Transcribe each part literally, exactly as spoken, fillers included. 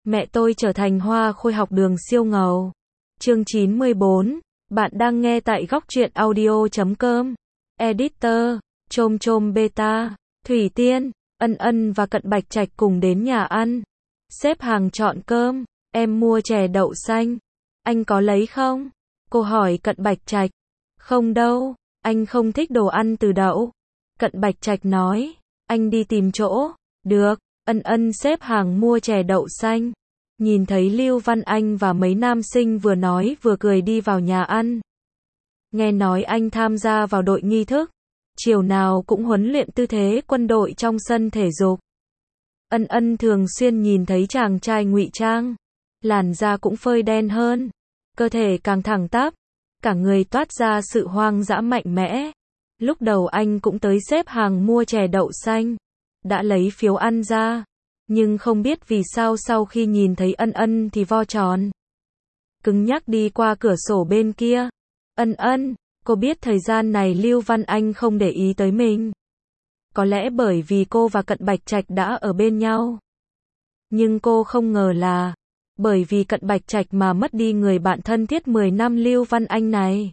Mẹ tôi trở thành hoa khôi học đường siêu ngầu. Chương chín mươi bốn. Bạn đang nghe tại góc truyện audio chấm com. Editor, Chôm Chôm Beta, Thủy Tiên, Ân Ân và Cận Bạch Trạch cùng đến nhà ăn. Xếp hàng chọn cơm, em mua chè đậu xanh. Anh có lấy không? Cô hỏi Cận Bạch Trạch. Không đâu, anh không thích đồ ăn từ đậu. Cận Bạch Trạch nói, anh đi tìm chỗ. Được, Ân Ân xếp hàng mua chè đậu xanh. Nhìn thấy Lưu Văn Anh và mấy nam sinh vừa nói vừa cười đi vào nhà ăn. Nghe nói anh tham gia vào đội nghi thức, chiều nào cũng huấn luyện tư thế quân đội trong sân thể dục. Ân Ân thường xuyên nhìn thấy chàng trai ngụy trang, làn da cũng phơi đen hơn, cơ thể càng thẳng tắp, cả người toát ra sự hoang dã mạnh mẽ. Lúc đầu anh cũng tới xếp hàng mua chè đậu xanh, đã lấy phiếu ăn ra, nhưng không biết vì sao sau khi nhìn thấy Ân Ân thì vo tròn, cứng nhắc đi qua cửa sổ bên kia. Ân Ân, cô biết thời gian này Lưu Văn Anh không để ý tới mình. Có lẽ bởi vì cô và Cận Bạch Trạch đã ở bên nhau. Nhưng cô không ngờ là bởi vì Cận Bạch Trạch mà mất đi người bạn thân thiết mười năm Lưu Văn Anh này.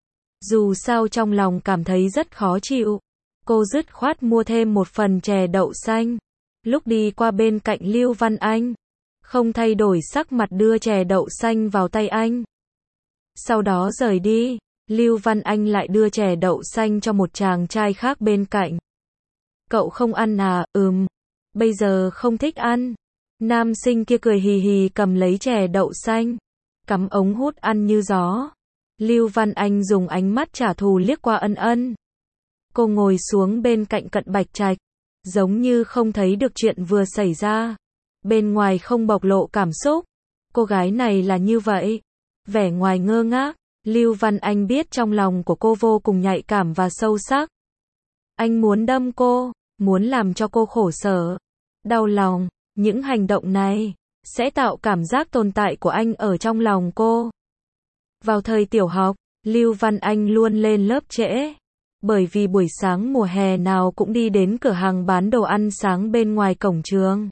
Dù sao trong lòng cảm thấy rất khó chịu, cô dứt khoát mua thêm một phần chè đậu xanh. Lúc đi qua bên cạnh Lưu Văn Anh, không thay đổi sắc mặt đưa chè đậu xanh vào tay anh. Sau đó rời đi, Lưu Văn Anh lại đưa chè đậu xanh cho một chàng trai khác bên cạnh. Cậu không ăn à? Ừm, bây giờ không thích ăn. Nam sinh kia cười hì hì cầm lấy chè đậu xanh, cắm ống hút ăn như gió. Lưu Văn Anh dùng ánh mắt trả thù liếc qua Ân Ân. Cô ngồi xuống bên cạnh Cận Bạch Trạch, giống như không thấy được chuyện vừa xảy ra. Bên ngoài không bộc lộ cảm xúc. Cô gái này là như vậy. Vẻ ngoài ngơ ngác. Lưu Văn Anh biết trong lòng của cô vô cùng nhạy cảm và sâu sắc. Anh muốn đâm cô, muốn làm cho cô khổ sở, đau lòng. Những hành động này sẽ tạo cảm giác tồn tại của anh ở trong lòng cô. Vào thời tiểu học, Lưu Văn Anh luôn lên lớp trễ, bởi vì buổi sáng mùa hè nào cũng đi đến cửa hàng bán đồ ăn sáng bên ngoài cổng trường.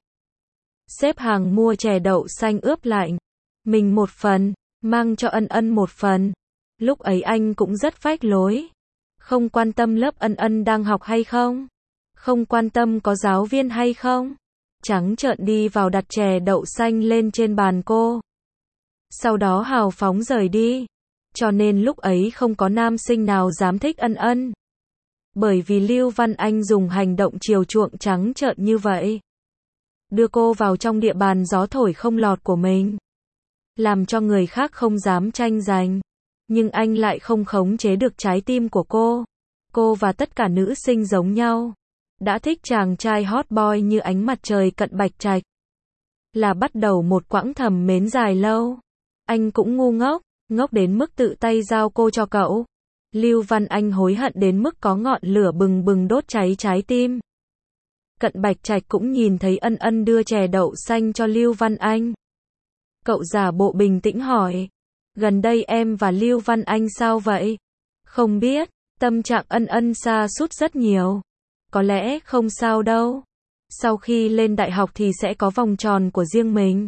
Xếp hàng mua chè đậu xanh ướp lạnh, mình một phần, mang cho Ân Ân một phần. Lúc ấy anh cũng rất phách lối, không quan tâm lớp Ân Ân đang học hay không, không quan tâm có giáo viên hay không, trắng trợn đi vào đặt chè đậu xanh lên trên bàn cô. Sau đó hào phóng rời đi, cho nên lúc ấy không có nam sinh nào dám thích Ân Ân. Bởi vì Lưu Văn Anh dùng hành động chiều chuộng trắng trợn như vậy, đưa cô vào trong địa bàn gió thổi không lọt của mình, làm cho người khác không dám tranh giành. Nhưng anh lại không khống chế được trái tim của cô. Cô và tất cả nữ sinh giống nhau, đã thích chàng trai hot boy như ánh mặt trời Cận Bạch Trạch. Là bắt đầu một quãng thầm mến dài lâu. Anh cũng ngu ngốc, ngốc đến mức tự tay giao cô cho cậu. Lưu Văn Anh hối hận đến mức có ngọn lửa bừng bừng đốt cháy trái tim. Cận Bạch Trạch cũng nhìn thấy Ân Ân đưa chè đậu xanh cho Lưu Văn Anh. Cậu giả bộ bình tĩnh hỏi, gần đây em và Lưu Văn Anh sao vậy? Không biết, tâm trạng Ân Ân sa sút rất nhiều. Có lẽ không sao đâu. Sau khi lên đại học thì sẽ có vòng tròn của riêng mình.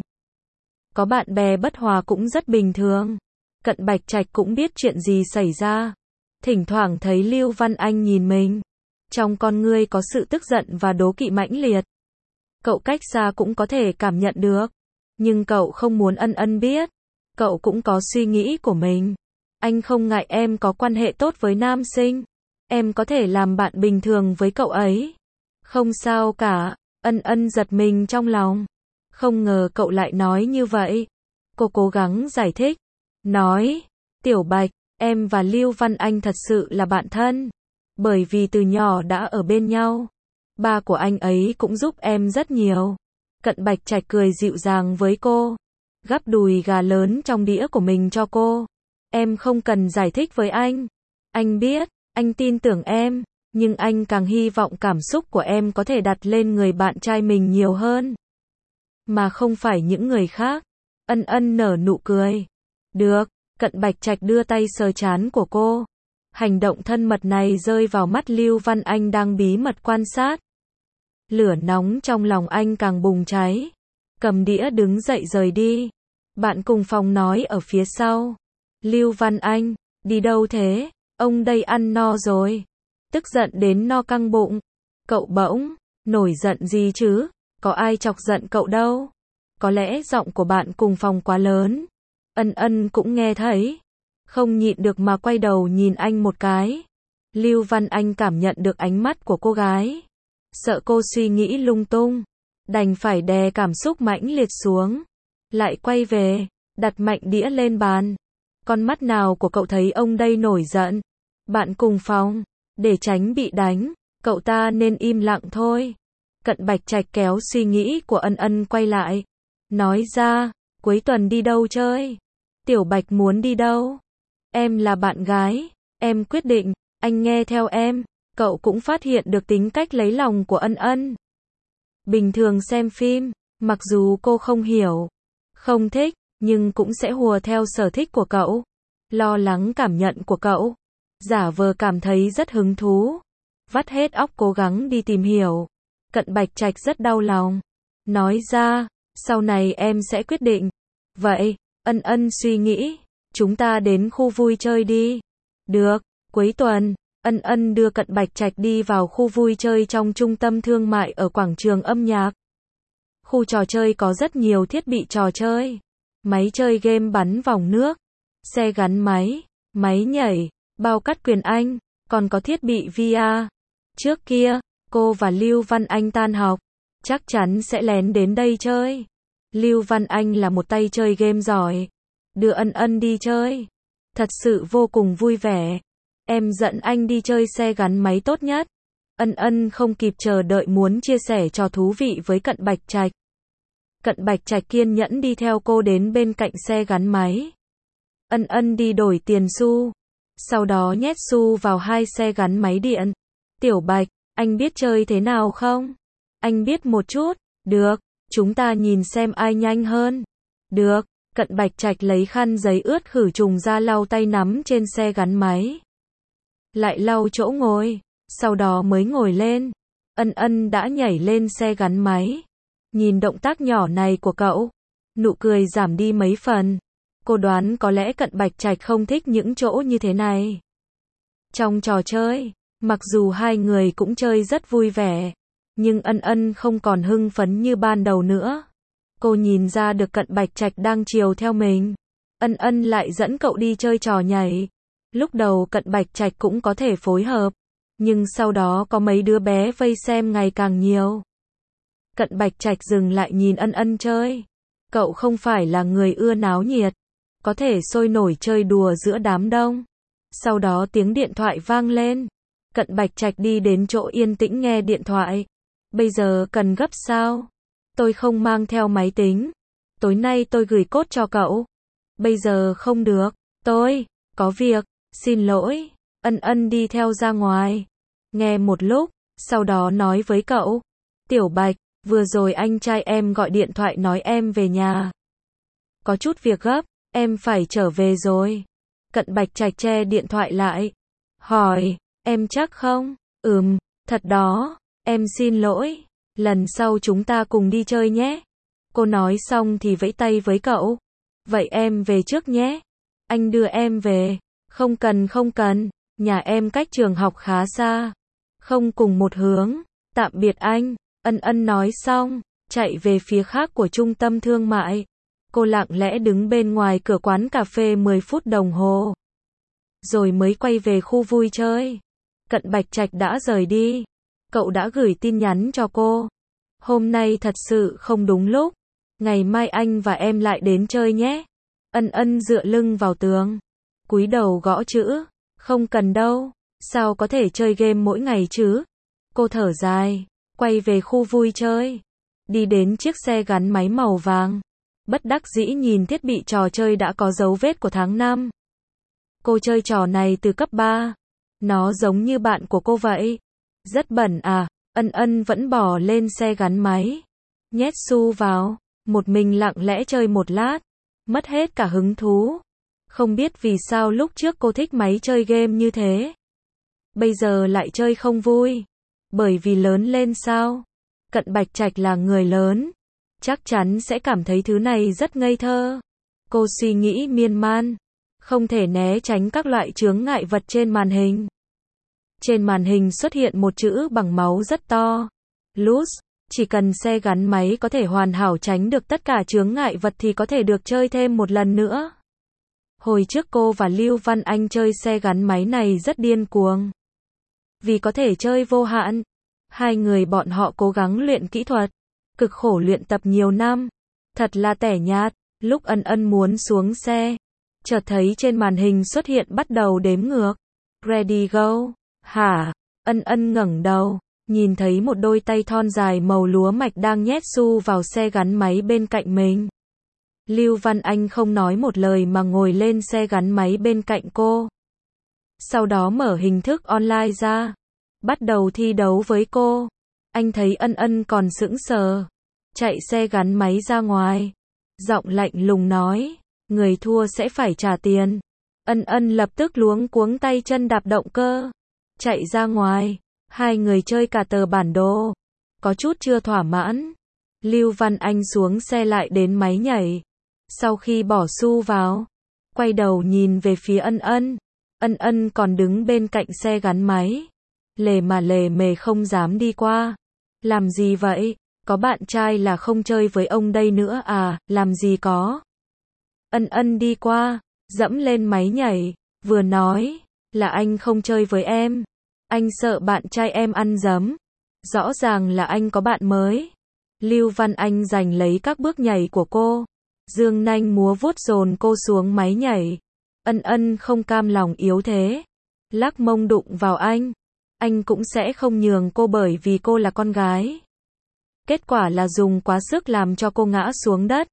Có bạn bè bất hòa cũng rất bình thường. Cận Bạch Trạch cũng biết chuyện gì xảy ra. Thỉnh thoảng thấy Lưu Văn Anh nhìn mình, trong con ngươi có sự tức giận và đố kỵ mãnh liệt. Cậu cách xa cũng có thể cảm nhận được. Nhưng cậu không muốn Ân Ân biết. Cậu cũng có suy nghĩ của mình. Anh không ngại em có quan hệ tốt với nam sinh. Em có thể làm bạn bình thường với cậu ấy. Không sao cả. Ân Ân giật mình trong lòng. Không ngờ cậu lại nói như vậy. Cô cố gắng giải thích. Nói, Tiểu Bạch, em và Lưu Văn Anh thật sự là bạn thân. Bởi vì từ nhỏ đã ở bên nhau. Ba của anh ấy cũng giúp em rất nhiều. Cận Bạch Trạch cười dịu dàng với cô. Gắp đùi gà lớn trong đĩa của mình cho cô. Em không cần giải thích với anh. Anh biết, anh tin tưởng em. Nhưng anh càng hy vọng cảm xúc của em có thể đặt lên người bạn trai mình nhiều hơn. Mà không phải những người khác. Ân Ân nở nụ cười. Được, Cận Bạch Trạch đưa tay sờ trán của cô. Hành động thân mật này rơi vào mắt Lưu Văn Anh đang bí mật quan sát. Lửa nóng trong lòng anh càng bùng cháy. cầm đĩa đứng dậy rời đi. Bạn cùng phòng nói ở phía sau. Lưu Văn Anh, đi đâu thế? Ông đây ăn no rồi. Tức giận đến no căng bụng. Cậu bỗng, nổi giận gì chứ? Có ai chọc giận cậu đâu. Có lẽ giọng của bạn cùng phòng quá lớn. Ân Ân cũng nghe thấy. Không nhịn được mà quay đầu nhìn anh một cái. Lưu Văn Anh cảm nhận được ánh mắt của cô gái. Sợ cô suy nghĩ lung tung. Đành phải đè cảm xúc mãnh liệt xuống. Lại quay về, đặt mạnh đĩa lên bàn. Con mắt nào của cậu thấy ông đây nổi giận? Bạn cùng phòng, để tránh bị đánh, cậu ta nên im lặng thôi. Cận Bạch Trạch kéo suy nghĩ của Ân Ân quay lại. Nói ra, cuối tuần đi đâu chơi? Tiểu Bạch muốn đi đâu? Em là bạn gái, em quyết định, anh nghe theo em. Cậu cũng phát hiện được tính cách lấy lòng của Ân Ân. Bình thường xem phim, mặc dù cô không hiểu, không thích, nhưng cũng sẽ hùa theo sở thích của cậu. Lo lắng cảm nhận của cậu. Giả vờ cảm thấy rất hứng thú. Vắt hết óc cố gắng đi tìm hiểu. Cận Bạch Trạch rất đau lòng. Nói ra, sau này em sẽ quyết định. Vậy, Ân Ân suy nghĩ, chúng ta đến khu vui chơi đi. Được, cuối tuần, Ân Ân đưa Cận Bạch Trạch đi vào khu vui chơi trong trung tâm thương mại ở quảng trường âm nhạc. Khu trò chơi có rất nhiều thiết bị trò chơi. Máy chơi game bắn vòng nước, xe gắn máy, máy nhảy, bao cắt quyền Anh, còn có thiết bị vê rờ. Trước kia, cô và Lưu Văn Anh tan học, chắc chắn sẽ lén đến đây chơi. Lưu Văn Anh là một tay chơi game giỏi. Đưa Ân Ân đi chơi. Thật sự vô cùng vui vẻ. Em dẫn anh đi chơi xe gắn máy tốt nhất. Ân Ân không kịp chờ đợi muốn chia sẻ trò thú vị với Cận Bạch Trạch. Cận Bạch Trạch kiên nhẫn đi theo cô đến bên cạnh xe gắn máy. Ân Ân đi đổi tiền xu. Sau đó nhét xu vào hai xe gắn máy điện. Tiểu Bạch, anh biết chơi thế nào không? Anh biết một chút. Được, chúng ta nhìn xem ai nhanh hơn. Được, Cận Bạch Trạch lấy khăn giấy ướt khử trùng ra lau tay nắm trên xe gắn máy. Lại lau chỗ ngồi, sau đó mới ngồi lên. Ân Ân đã nhảy lên xe gắn máy. Nhìn động tác nhỏ này của cậu, nụ cười giảm đi mấy phần. Cô đoán có lẽ Cận Bạch Trạch không thích những chỗ như thế này. Trong trò chơi, mặc dù hai người cũng chơi rất vui vẻ, nhưng Ân Ân không còn hưng phấn như ban đầu nữa. Cô nhìn ra được Cận Bạch Trạch đang chiều theo mình. Ân Ân lại dẫn cậu đi chơi trò nhảy. Lúc đầu Cận Bạch Trạch cũng có thể phối hợp, nhưng sau đó có mấy đứa bé vây xem ngày càng nhiều. Cận Bạch Trạch dừng lại nhìn Ân Ân chơi. Cậu không phải là người ưa náo nhiệt, có thể sôi nổi chơi đùa giữa đám đông. Sau đó tiếng điện thoại vang lên. Cận Bạch Trạch đi đến chỗ yên tĩnh nghe điện thoại. Bây giờ cần gấp sao? Tôi không mang theo máy tính. Tối nay tôi gửi code cho cậu. Bây giờ không được. Tôi có việc, xin lỗi. Ân Ân đi theo ra ngoài. Nghe một lúc, sau đó nói với cậu. Tiểu Bạch, vừa rồi anh trai em gọi điện thoại nói em về nhà. Có chút việc gấp, em phải trở về rồi. Cận Bạch Trạch che điện thoại lại. Hỏi, em chắc không? Ừm, thật đó, em xin lỗi. Lần sau chúng ta cùng đi chơi nhé. Cô nói xong thì vẫy tay với cậu. Vậy em về trước nhé. Anh đưa em về. Không cần không cần, nhà em cách trường học khá xa. Không cùng một hướng. Tạm biệt anh. Ân Ân nói xong, chạy về phía khác của trung tâm thương mại. Cô lặng lẽ đứng bên ngoài cửa quán cà phê mười phút đồng hồ. Rồi mới quay về khu vui chơi. Cận Bạch Trạch đã rời đi. Cậu đã gửi tin nhắn cho cô. Hôm nay thật sự không đúng lúc. Ngày mai anh và em lại đến chơi nhé. Ân Ân dựa lưng vào tường. Cúi đầu gõ chữ. Không cần đâu. Sao có thể chơi game mỗi ngày chứ? Cô thở dài. Quay về khu vui chơi. Đi đến chiếc xe gắn máy màu vàng. Bất đắc dĩ nhìn thiết bị trò chơi đã có dấu vết của tháng năm. Cô chơi trò này từ cấp ba. Nó giống như bạn của cô vậy. Rất bẩn à. Ân Ân vẫn bỏ lên xe gắn máy. Nhét xu vào. Một mình lặng lẽ chơi một lát. Mất hết cả hứng thú. Không biết vì sao lúc trước cô thích máy chơi game như thế. Bây giờ lại chơi không vui. Bởi vì lớn lên sao? Cận Bạch Trạch là người lớn. chắc chắn sẽ cảm thấy thứ này rất ngây thơ. Cô suy nghĩ miên man, không thể né tránh các loại chướng ngại vật trên màn hình. Trên màn hình xuất hiện một chữ bằng máu rất to. Lose. Chỉ cần xe gắn máy có thể hoàn hảo tránh được tất cả chướng ngại vật thì có thể được chơi thêm một lần nữa. Hồi trước cô và Lưu Văn Anh chơi xe gắn máy này rất điên cuồng. Vì có thể chơi vô hạn, hai người bọn họ cố gắng luyện kỹ thuật, cực khổ luyện tập nhiều năm. Thật là tẻ nhạt. Lúc Ân Ân muốn xuống xe, chợt thấy trên màn hình xuất hiện bắt đầu đếm ngược. Ready go. Hả? Ân Ân ngẩng đầu, nhìn thấy một đôi tay thon dài màu lúa mạch đang nhét xu vào xe gắn máy bên cạnh mình. Lưu Văn Anh không nói một lời mà ngồi lên xe gắn máy bên cạnh cô. Sau đó mở hình thức online ra, bắt đầu thi đấu với cô. Anh thấy Ân Ân còn sững sờ, chạy xe gắn máy ra ngoài, giọng lạnh lùng nói, người thua sẽ phải trả tiền. Ân Ân lập tức luống cuống tay chân đạp động cơ, chạy ra ngoài. Hai người chơi cả tờ bản đồ, có chút chưa thỏa mãn. Lưu Văn Anh xuống xe lại đến máy nhảy. Sau khi bỏ xu vào, quay đầu nhìn về phía Ân Ân. Ân Ân còn đứng bên cạnh xe gắn máy, lề mà lề mề không dám đi qua. Làm gì vậy? Có bạn trai là không chơi với ông đây nữa à? Làm gì có? Ân Ân đi qua, dẫm lên máy nhảy, vừa nói, là anh không chơi với em. Anh sợ bạn trai em ăn dấm. Rõ ràng là anh có bạn mới. Lưu Văn Anh giành lấy các bước nhảy của cô, dương nanh múa vuốt dồn cô xuống máy nhảy. Ân Ân không cam lòng yếu thế, lắc mông đụng vào anh. Anh cũng sẽ không nhường cô bởi vì cô là con gái. Kết quả là dùng quá sức làm cho cô ngã xuống đất.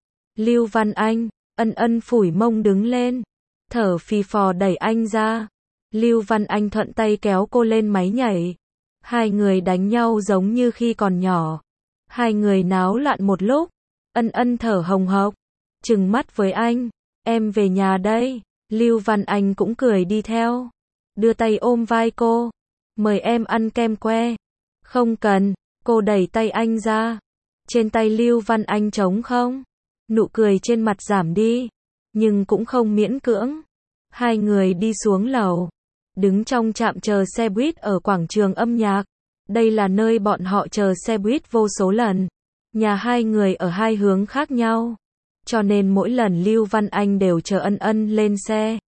Lưu Văn Anh, Ân Ân phủi mông đứng lên, thở phì phò đẩy anh ra. Lưu Văn Anh thuận tay kéo cô lên máy nhảy. Hai người đánh nhau giống như khi còn nhỏ. Hai người náo loạn một lúc. Ân Ân thở hồng hộc, trừng mắt với anh. Em về nhà đây. Lưu Văn Anh cũng cười đi theo, đưa tay ôm vai cô. Mời em ăn kem que. Không cần. Cô đẩy tay anh ra. Trên tay Lưu Văn Anh trống không. Nụ cười trên mặt giảm đi, nhưng cũng không miễn cưỡng. Hai người đi xuống lầu, đứng trong trạm chờ xe buýt ở quảng trường âm nhạc. Đây là nơi bọn họ chờ xe buýt vô số lần. Nhà hai người ở hai hướng khác nhau, cho nên mỗi lần Lưu Văn Anh đều chờ Ân Ân lên xe.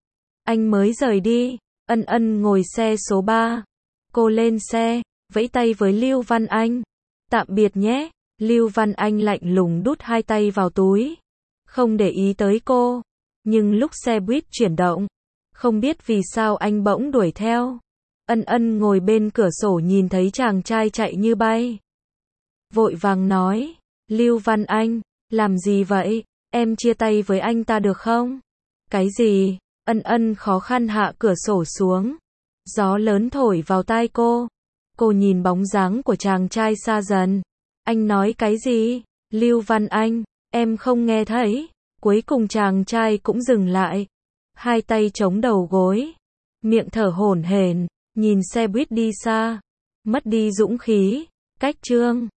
Anh mới rời đi, Ân Ân ngồi xe số ba. Cô lên xe, vẫy tay với Lưu Văn Anh. Tạm biệt nhé. Lưu Văn Anh lạnh lùng đút hai tay vào túi, không để ý tới cô. Nhưng lúc xe buýt chuyển động, không biết vì sao anh bỗng đuổi theo. Ân Ân ngồi bên cửa sổ nhìn thấy chàng trai chạy như bay, vội vàng nói, Lưu Văn Anh, làm gì vậy? Em chia tay với anh ta được không? Cái gì? Ân Ân khó khăn hạ cửa sổ xuống. Gió lớn thổi vào tai cô. Cô nhìn bóng dáng của chàng trai xa dần. Anh nói cái gì? Lưu Văn Anh, em không nghe thấy. Cuối cùng chàng trai cũng dừng lại, hai tay chống đầu gối, miệng thở hổn hển, nhìn xe buýt đi xa, mất đi dũng khí. Cách chương